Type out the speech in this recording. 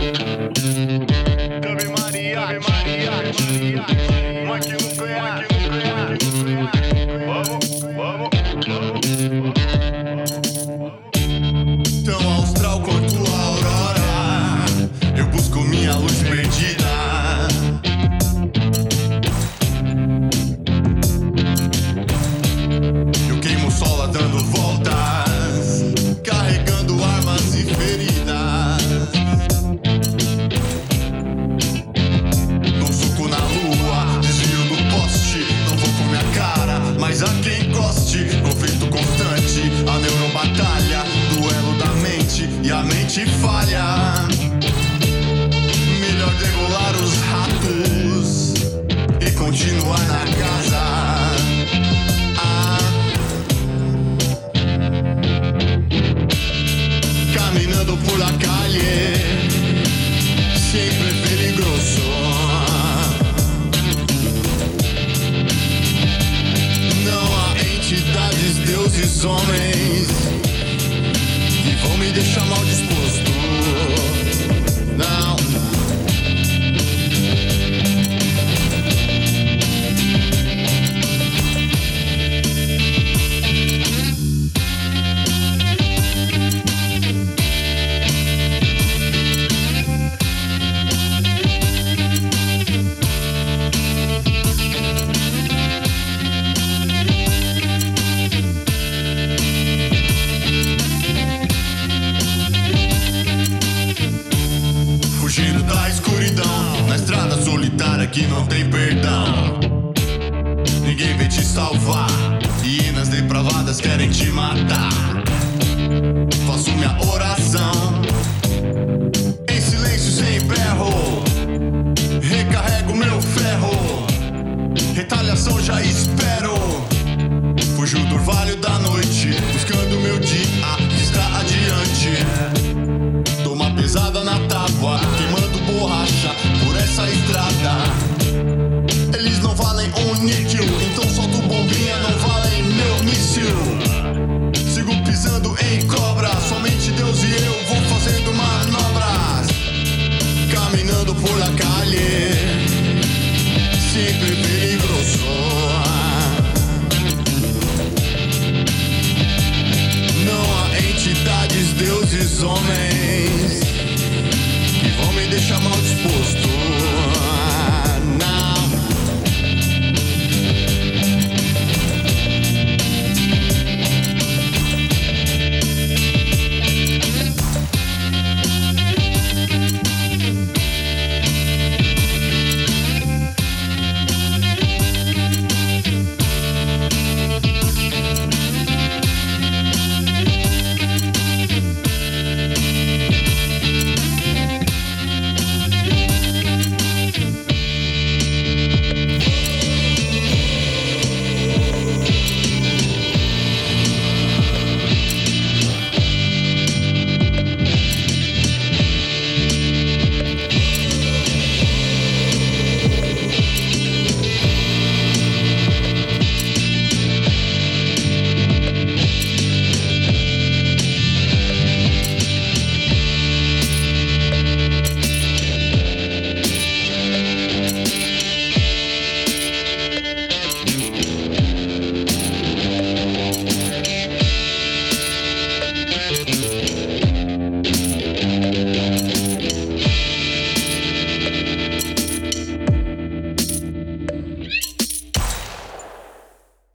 Ave Maria, Mike nuclear. Vamos. Tão austral quanto a aurora, eu busco minha luz perdida. Eu queimo o sol lá dando voltas, carregando armas e feridas. Dou soco na lua, desvio do poste. Não vou com minha cara, mas há quem goste. Conflito constante, a neurobatalha, duelo da mente e a mente falha. Melhor degolar os ratos e continuar na casa. Caminhando por la calle, sempre peligroso. Não há entidades, deuses, homens que vão me deixar mal disposto. Não. Fugindo da escuridão, na estrada solitária que não tem perdão. Ninguém vem te salvar, hienas depravadas querem te matar. Faço minha oração em silêncio, sem berro. Recarrego meu ferro, retaliação já espero. Fujo do orvalho da noite, buscando meu dia que está adiante. Dou uma pesada na tábua, queimando borracha por essa estrada. Eles não valem um níquel, então solto bombinha, não valem meu míssil. Sigo pisando em cobra, somente Deus e eu vou fazendo manobras. Caminhando por la calle, sempre peligroso. Não há entidades, deuses, homens que vão me deixar mal disposto.